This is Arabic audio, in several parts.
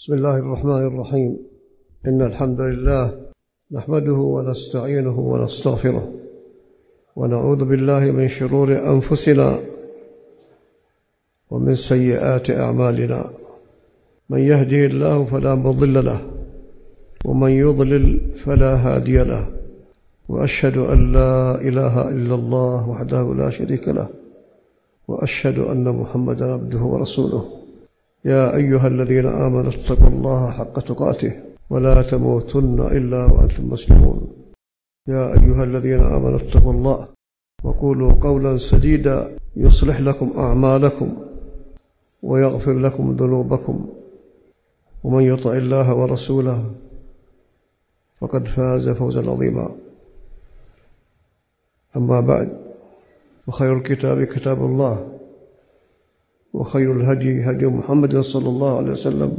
بسم الله الرحمن الرحيم. إن الحمد لله نحمده ونستعينه ونستغفره ونعوذ بالله من شرور أنفسنا ومن سيئات أعمالنا. من يهدي الله فلا مضل له ومن يضلل فلا هادي له، وأشهد أن لا إله إلا الله وحده لا شريك له، وأشهد أن محمدا عبده ورسوله. يا أيها الذين آمنوا اتقوا الله حق تقاته ولا تموتن إلا وأنتم مسلمون. يا أيها الذين آمنوا اتقوا الله وقولوا قولا سديدا يصلح لكم أعمالكم ويغفر لكم ذنوبكم، ومن يطع الله ورسوله فقد فاز فوزا عظيما. أما بعد، وخير الكتاب كتاب الله، وخير الهدي هدي محمد صلى الله عليه وسلم،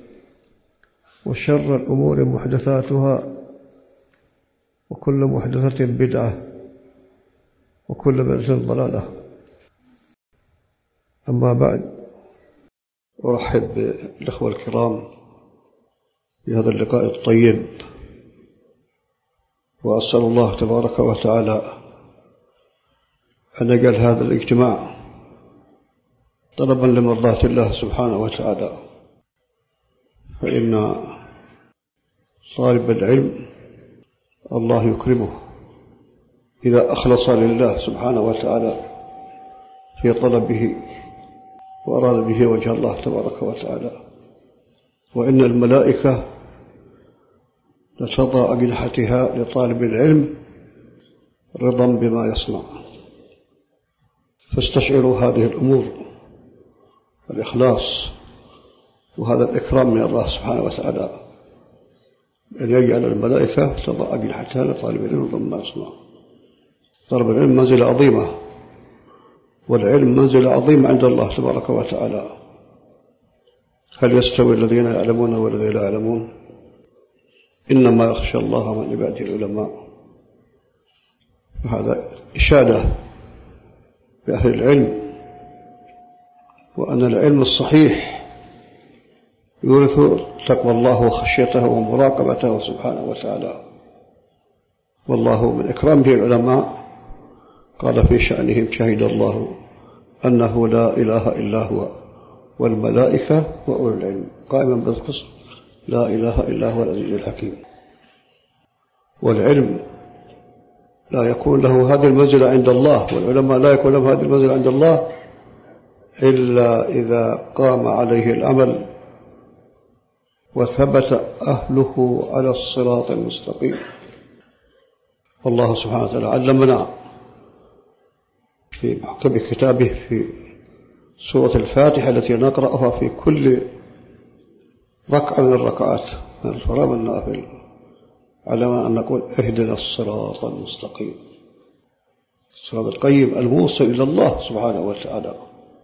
وشر الأمور محدثاتها، وكل محدثة بدعة، وكل بدعة ضلالة. أما بعد، أرحب بالأخوة الكرام في هذا اللقاء الطيب، وأسأل الله تبارك وتعالى أن يجعل هذا الاجتماع طلبا لمرضاة الله سبحانه وتعالى، فإن طالب العلم الله يكرمه إذا أخلص لله سبحانه وتعالى في طلبه وأراد به وجه الله تبارك وتعالى. وإن الملائكة لتضع أجنحتها لطالب العلم رضا بما يصنع. فاستشعروا هذه الأمور، الإخلاص وهذا الإكرام من الله سبحانه وتعالى، أن يجعل الملائكة تضع أجنحتها لطالب العلم رضا بما يصنع. طالب العلم منزلة عظيمة، والعلم منزلة عظيمة عند الله تبارك وتعالى. هل يستوي الذين يعلمون والذين لا يعلمون؟ إنما يخشى الله من عباده العلماء. وهذا إشادة بأهل العلم، وأن العلم الصحيح يورث تقوى الله وخشيته ومراقبته سبحانه وتعالى. والله من إكرامه العلماء قال في شأنهم: شهد الله أنه لا إله إلا هو والملائكة وأولو العلم قائما بالقسط لا إله إلا هو العزيز الحكيم. والعلم لا يكون له هذه المنزلة عند الله، والعلماء لا يكون لهم هذه المنزلة عند الله إلا إذا قام عليه العمل وثبت أهله على الصراط المستقيم. والله سبحانه وتعالى علمنا في محكم كتابه في سورة الفاتحة التي نقرأها في كل ركعة من الركعات من الفرائض والنوافل، علمنا أن نقول: اهدنا الصراط المستقيم، الصراط القيم الموصل إلى الله سبحانه وتعالى.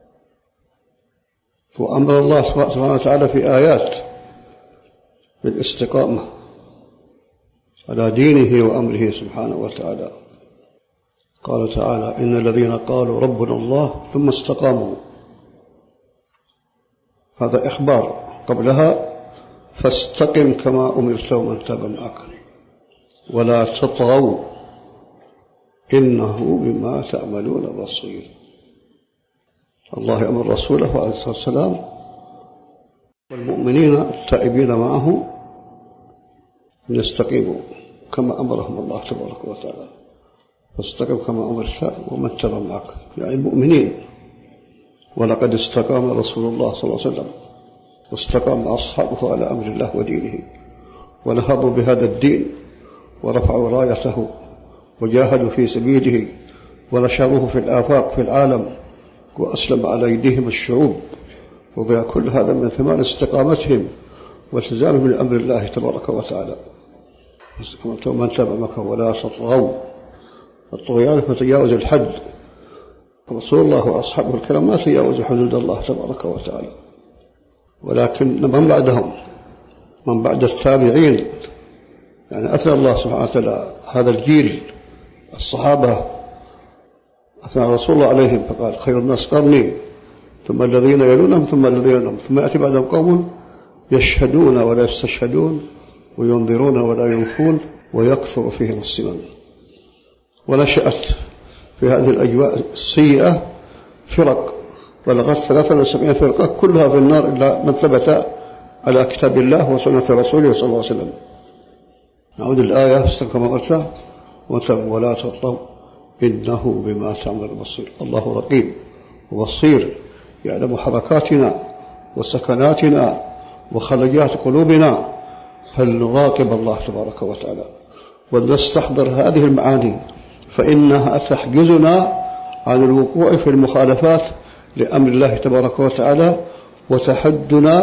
وأمر الله سبحانه وتعالى في آيات بالاستقامة على دينه وأمره سبحانه وتعالى. قال تعالى: إن الذين قالوا ربنا الله ثم استقاموا، هذا إخبار. قبلها: فاستقم كما أمرت ومن تاب معك ولا تطغوا إنه بما تعملون بصير. الله يأمر رسوله عليه الصلاة والسلام والمؤمنين التائبين معه أن يستقيموا كما أمرهم الله تبارك وتعالى. فاستقم كما أمرت ومن تاب معك، يعني المؤمنين. ولقد استقام رسول الله صلى الله عليه وسلم واستقام أصحابه على أمر الله ودينه، ونهضوا بهذا الدين ورفعوا رايته وجاهدوا في سبيله ونشروه في الآفاق في العالم، وأسلم على أيديهم الشعوب. وضع كل هذا من ثمار استقامتهم والتزامهم لأمر الله تبارك وتعالى. ومن تاب معك ولا تطغوا، الطغيان فتجاوز الحد. رسول الله وأصحابه الكرام ما تجاوزوا حدود الله تبارك وتعالى، ولكن من بعدهم، من بعد التابعين، يعني أثنى الله سبحانه وتعالى هذا الجيل الصحابة، أثنى رسول الله عليهم فقال: خير الناس قرني ثم الذين يلونهم ثم الذين يلونهم ثم يأتي بعدهم قوم يشهدون ولا يستشهدون وينذرون ولا ينفون ويكثر فيهم السمن. ونشأت في هذه الأجواء السيئة فرق بلغت 73 فرقة كلها في النار إلا من ثبت على كتاب الله وسنة رسوله صلى الله عليه وسلم. نعود الآية كما قلت ولا تطغوا إنه بما تعمل بصير. الله رقيب وبصير يعلم حركاتنا وسكناتنا وخلجات قلوبنا، فلنراقب الله تبارك وتعالى ولنستحضر هذه المعاني، فإنها تحجزنا عن الوقوع في المخالفات لأمر الله تبارك وتعالى، وتحدنا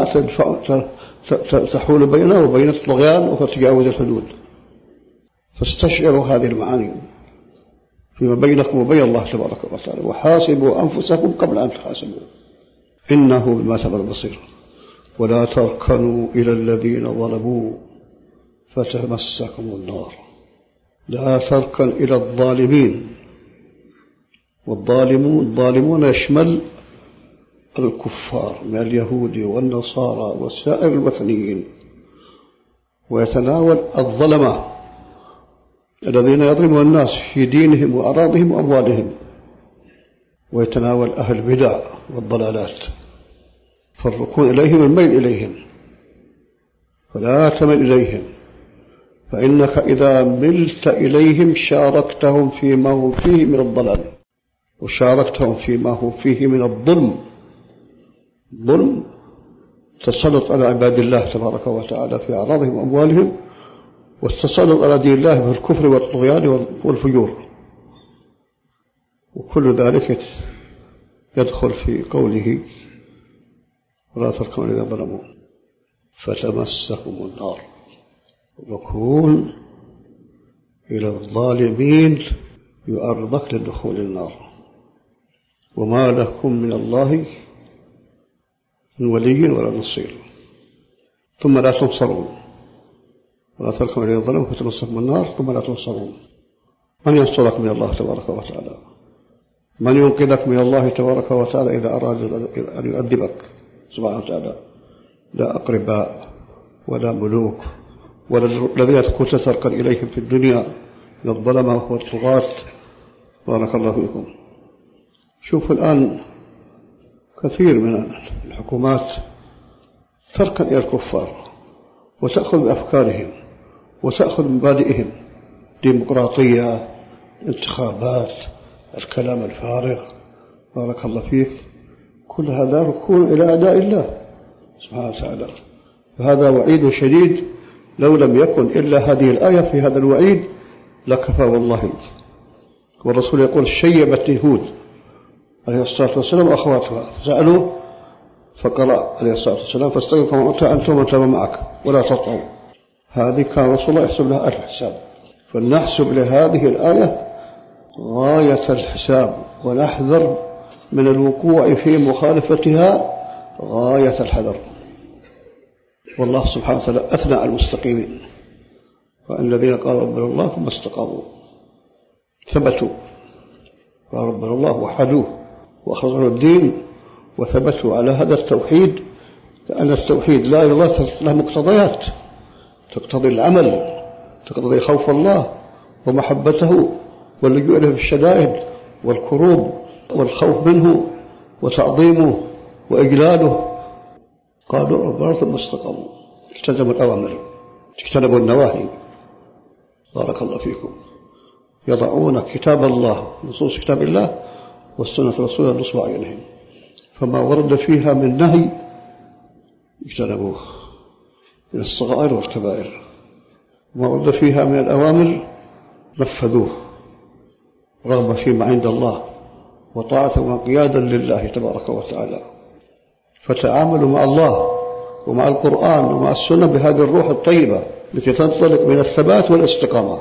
تحول بيننا وبين الطغيان وتجاوز الحدود. فاستشعروا هذه المعاني فيما بينكم وبين الله تبارك وتعالى، وحاسبوا أنفسكم قبل أن تحاسبوا إنه بما تعمل بصير. ولا تركنوا إلى الذين ظلموا فتمسكم النار. لا تركن إلى الظالمين، والظالمون يشمل الكفار من اليهود والنصارى وسائر الوثنيين، ويتناول الظلمة الذين يظلمون الناس في دينهم وأراضهم وأموالهم، ويتناول أهل البدع والضلالات، فالركون إليهم الميل إليهم، فلا تمل إليهم، فإنك إذا ملت إليهم شاركتهم فيما هم فيه من الضلال، وشاركتهم فيما هم فيه من الظلم. ظلم تسلط على عباد الله تبارك وتعالى في أعراضهم وأموالهم، والتسلط على دين الله بالكفر والطغيان والفجور، وكل ذلك يدخل في قوله ولا تركنوا إلى الذين ظلموا فتمسكم النار. الركون إلى الظالمين يؤرضك لدخول النار، وما لكم من الله من ولي ولا نصير، ثم لا تنصرون. ولا تركنوا إلى الظلم فتمسكم النار ثم لا تنصرون. من ينصرك من الله تبارك وتعالى؟ من ينقذك من الله تبارك وتعالى إذا أراد أن يؤدبك سبحانه وتعالى؟ لا أقرباء ولا ملوك ولا الذين كنت تركن إليهم في الدنيا من الظلمة والطغاة. بارك الله فيكم. شوفوا الآن كثير من الحكومات تركن إلى الكفار وتأخذ بأفكارهم وتأخذ بمبادئهم، ديمقراطية، انتخابات، الكلام الفارغ. بارك الله فيك. كل هذا ركون إلى أداء الله سبحانه وتعالى. فهذا وعيد شديد، لو لم يكن إلا هذه الآية في هذا الوعيد لكفى والله. والرسول يقول شيبت هود عليه الصلاة والسلام وأخواتها، سألوا فقرأ عليه الصلاة والسلام فاستقم كما أنت أنتم من تابع معك ولا تطعوا. هذه كان رسول الله يحسب لها 1000 حساب، فلنحسب لهذه الآية غاية الحساب، ونحذر من الوقوع في مخالفتها غاية الحذر. والله سبحانه وتعالى أثنى على المستقيمين، وأن الذين قالوا ربنا الله ثم استقاموا ثبتوا، قال ربنا الله وحدوه وأخرجوا الدين وثبتوا على هذا التوحيد، لأن التوحيد لا إله إلا الله له مقتضيات، تقتضي العمل، تقتضي خوف الله ومحبته واللجوء له في الشدائد والكروب والخوف منه وتعظيمه وإجلاله. قالوا ربنا ثم استقاموا، التزموا الأوامر اجتنبوا النواهي. بارك الله فيكم. يضعون كتاب الله، نصوص كتاب الله والسنة رسوله نصب أعينهم، فما ورد فيها من نهي اجتنبوه من الصغائر والكبائر، وما ورد فيها من الأوامر نفذوه، رغبة فيما عند الله وطاعة وقيادا لله تبارك وتعالى. فتعاملوا مع الله ومع القرآن ومع السنة بهذه الروح الطيبة التي تنطلق من الثبات والاستقامة.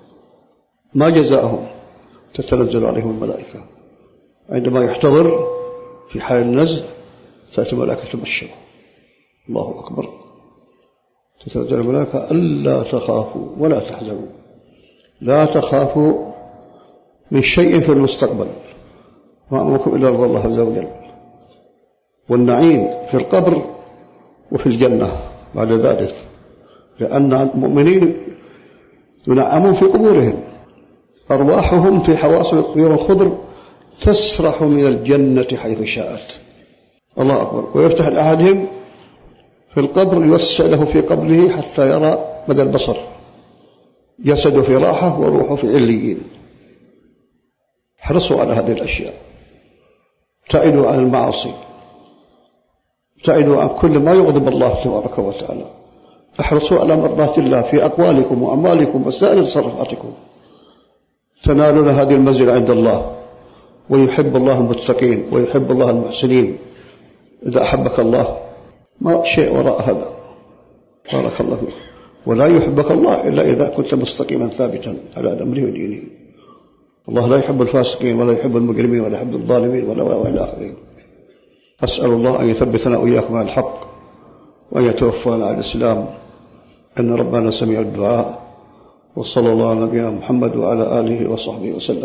ما جزاؤهم؟ تتنزل عليهم الملائكة عندما يحتضر في حال النزل، تأتي الملائكة تبشر. الله أكبر. تتنزل الملائكة ألا تخافوا ولا تحزنوا، لا تخافوا من شيء في المستقبل، ما أمركم إلا رضا الله عز وجل، والنعيم في القبر وفي الجنة. بعد ذلك، لأن المؤمنين ينعمون في قبورهم، أرواحهم في حواصل الطيور الخضر تسرح من الجنة حيث شاءت. الله أكبر. ويفتح لأحدهم في القبر يوسع له في قبره حتى يرى مدى البصر، جسد في راحة وروحه في عليين. احرصوا على هذه الأشياء، ابتعدوا عن المعاصي، ابتعدوا عن كل ما يغضب الله تبارك وتعالى، احرصوا على مرضات الله في أقوالكم وأعمالكم وسائر تصرفاتكم، تنالون هذه المنزلة عند الله. ويحب الله المتقين ويحب الله المحسنين. إذا أحبك الله ما شيء وراء هذا، بارك الله فيك. ولا يحبك الله إلا إذا كنت مستقيما ثابتا على أمره ودينه. الله لا يحب الفاسقين ولا يحب المجرمين ولا يحب الظالمين ولا إلى آخره. أسأل الله أن يثبتنا وإياكم على الحق وأن يتوفانا على الإسلام، أن ربنا سميع الدعاء. وصلى الله على نبينا محمد وعلى آله وصحبه وسلم.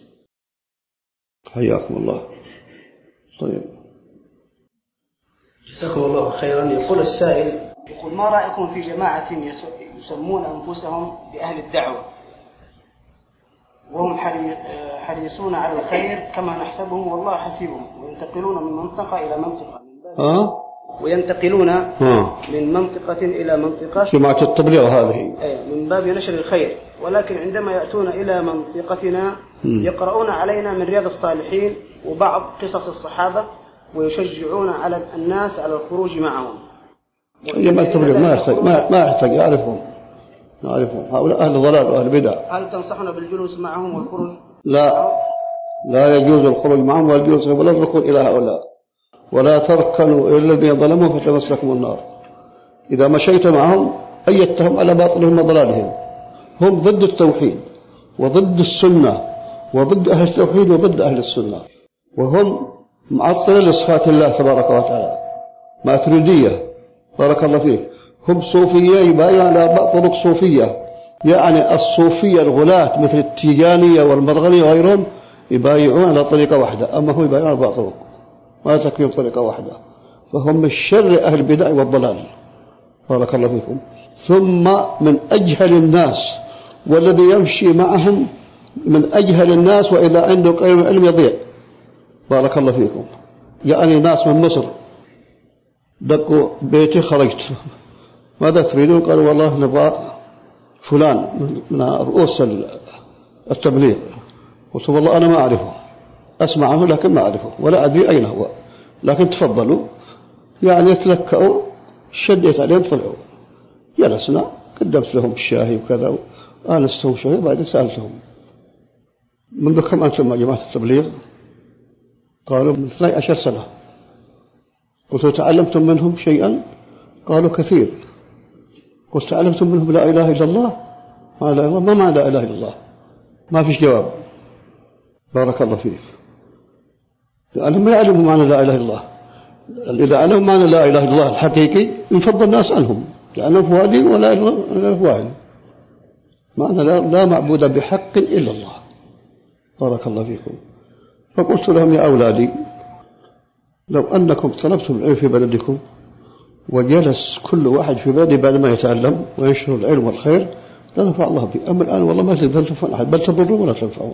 حياكم الله. طيب، جزاكم الله خيرا. يقول السائل، يقول: ما رأيكم في جماعة يسمون أنفسهم بأهل الدعوة وهم حريصون على الخير كما نحسبهم والله حسيبهم، وينتقلون من منطقة إلى منطقة من منطقة إلى منطقة، جماعة التبليغ هذه من باب نشر الخير، ولكن عندما يأتون إلى منطقتنا يقرؤون علينا من رياض الصالحين وبعض قصص الصحابة ويشجعون على الناس على الخروج معهم. جماعة التبليغ ما يحتاج يعرفهم هؤلاء أهل ضلال وأهل بدع. هل تنصحنا بالجلوس معهم والخروج؟ لا يجوز الخروج معهم والجلوس، ولا الركون إلى هؤلاء، ولا تركنوا إلى الذين ظلموا فتمسكم النار. إذا مشيت معهم أيدتهم على باطلهم وضلالهم. هم ضد التوحيد وضد السنة وضد أهل التوحيد وضد أهل السنة، وهم معطلة لصفات الله تبارك وتعالى، ماتريدية، بارك الله فيك. هم صوفية يبايعون على طرق صوفية، يعني الصوفية الغلاة مثل التيجانية والمرغنية وغيرهم يبايعون على طريقة واحدة، أما هم يبايعون على طرق ما تكفيهم طريقة واحدة، فهم من شر أهل البدع والضلال، بارك الله فيكم. ثم من أجهل الناس، والذي يمشي معهم من أجهل الناس، وإذا عنده علم يضيع، بارك الله فيكم. يعني ناس من مصر دقوا بيتي، خرجت، ماذا تريدون؟ قالوا والله نبغى فلان من رؤوس التبليغ. قلت والله أنا ما أعرفه، أسمع عنه لكن ما أعرفه ولا أدري أين هو، لكن تفضلوا. يعني يتلكأوا، شديت عليهم طلعوا. جلسنا، قدمت لهم الشاهي وكذا، وآنستهم شوي، بعد سألتهم منذ كم أنتم مع جماعة التبليغ؟ قالوا من 12 سنة. قلت تعلمتم منهم شيئا؟ قالوا كثير. قلت تعلمتم منهم لا إله إلا الله؟ ما لا إله إلا الله. ما معنى لا إله إلا الله؟ ما فيش جواب، بارك الله فيك. لأنهم ما يعلموا معنى لا إله إلا الله. إذا علموا معنى لا إله إلا الله الحقيقي ينفض الناس عنهم، لأنهم فوادي ولا إله إلا الله، معنى لا معبود بحق إلا الله، بارك الله فيكم. فقلت لهم يا أولادي، لو أنكم طلبتم العلم في بلدكم وجلس كل واحد في بلده بعد ما يتعلم وينشر العلم والخير لنفع الله به. أما الآن والله ما تقدر تنفع أحد، بل تضرون ولا تنفعون.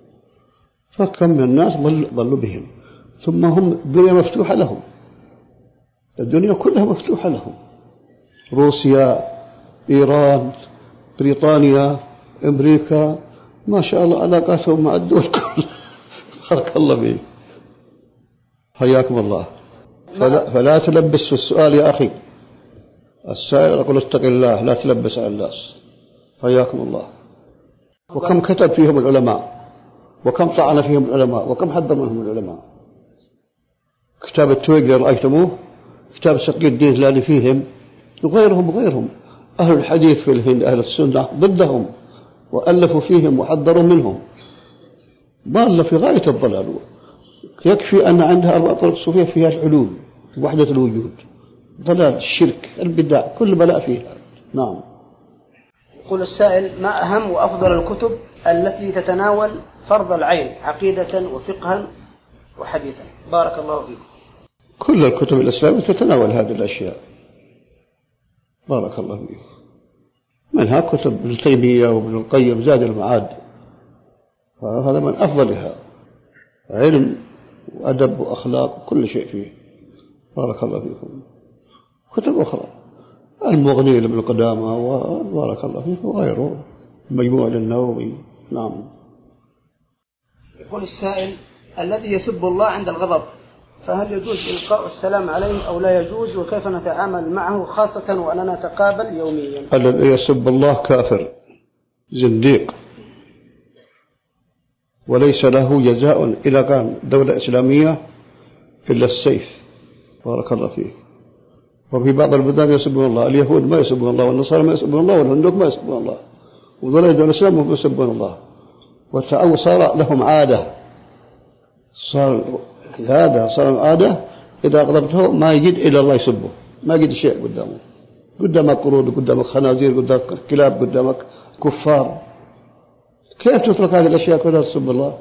فكم من الناس ضلوا بهم. ثم هم الدنيا مفتوحة لهم، الدنيا كلها مفتوحة لهم، روسيا، إيران، بريطانيا، أمريكا، ما شاء الله علاقاتهم مع الدول كلها، بارك الله فيك. حياكم الله. فلا تلبس في السؤال يا أخي، السائل يقول اتق الله، لا تلبس على الناس، حياكم الله. وكم كتب فيهم العلماء، وكم طعن فيهم العلماء، وكم حذر منهم العلماء. كتاب التويجر رأيتموه، كتاب سقي الدين الهلالي فيهم، وغيرهم أهل الحديث في الهند، أهل السنة ضدهم، وألفوا فيهم وحذروا منهم. ضال في غاية الضلال. يكفي أن عندها 4 طرق صوفية فيها الحلول، وحدة الوجود، ضلال، الشرك، البدع، كل بلاء فيها. نعم. يقول السائل: ما أهم وأفضل الكتب التي تتناول فرض العين عقيدة وفقها وحديثا؟ بارك الله فيكم. كل الكتب الإسلامية تتناول هذه الأشياء، بارك الله فيك. منها كتب ابن تيمية وابن القيم زاد المعاد، هذا من أفضلها، علم وأدب وأخلاق كل شيء فيه. بارك الله فيكم. كتب أخرى المغني لابن قدامة وبارك الله فيكم وغيره، مجموع للنووي. نعم. يقول السائل: الذي يسب الله عند الغضب فهل يجوز إلقاء السلام عليه أو لا يجوز، وكيف نتعامل معه خاصة وأننا نتقابل يوميا؟ الذي يسب الله كافر زنديق، وليس له جزاء إذا كان دولة إسلامية إلا السيف. بارك الله فيك. وفي بعض البلدان يسبون الله، اليهود ما يسبون الله، والنصارى ما يسبون الله، والهندوك ما يسبون الله، وذولا يدعون الإسلام وهم يسبون الله. صار لهم عادة، صار عادة إذا غضبته ما يجد إلا الله يسبه، ما يجد شيء قدامه، قدامك قرود، قدامك خنازير، قدامك كلاب، قدامك كفار. كيف تترك هذه الأشياء كلها تسب الله؟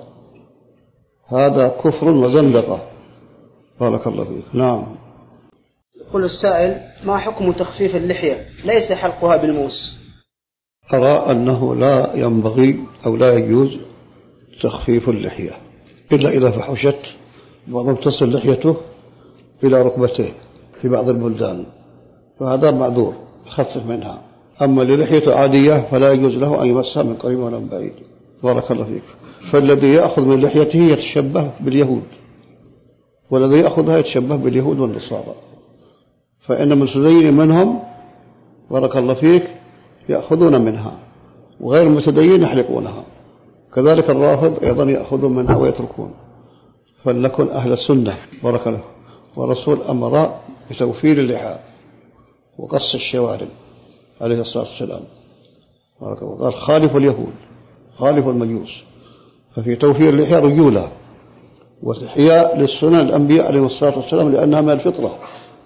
هذا كفر وزندقة. بارك الله فيك. نعم. يقول السائل: ما حكم تخفيف اللحية ليس حلقها بالموس؟ أرى أنه لا ينبغي أو لا يجوز تخفيف اللحية إلا إذا فحشت، بعضهم تصل لحيته إلى ركبته في بعض البلدان، فهذا معذور يخفف منها. أما للحية عادية فلا يجوز له أن يمسها من قريب ولا من بعيد. بارك الله فيك. فالذي يأخذ من لحيته يتشبه باليهود، والذي يأخذها يتشبه باليهود والنصارى، فإن المتدين منهم بارك الله فيك يأخذون منها، وغير المتدين يحلقونها، كذلك الرافض أيضا يأخذون منها ويتركون. فلنكن أهل السنة. بارك الله. والرسول أمر بتوفير اللحى وقص الشوارب عليه الصلاة والسلام، بارك الله. قال: خالف اليهود، خالف المجوس. ففي توفير اللحى رجولة، والإحياء للسنن الأنبياء عليه الصلاة والسلام، لأنها من الفطرة،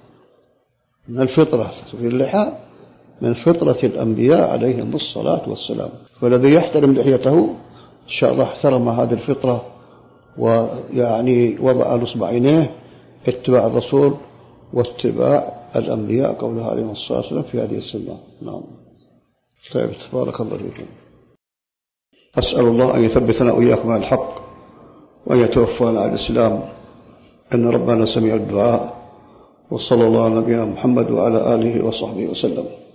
من الفطرة. توفير اللحى من فطرة الأنبياء عليهم الصلاة والسلام، والذي يحترم لحيته إن شاء الله احترم هذه الفطرة، ويعني وضع نصب عينيه اتباع الرسول واتباع الأنبياء قولها عليهم الصلاة والسلام في هذه السنة. نعم. طيب، بارك الله فيكم. أسأل الله أن يثبتنا وإياكم على الحق، وأن يتوفانا على الإسلام، أن ربنا سميع الدعاء. وصلى الله على نبينا محمد وعلى آله وصحبه وسلم.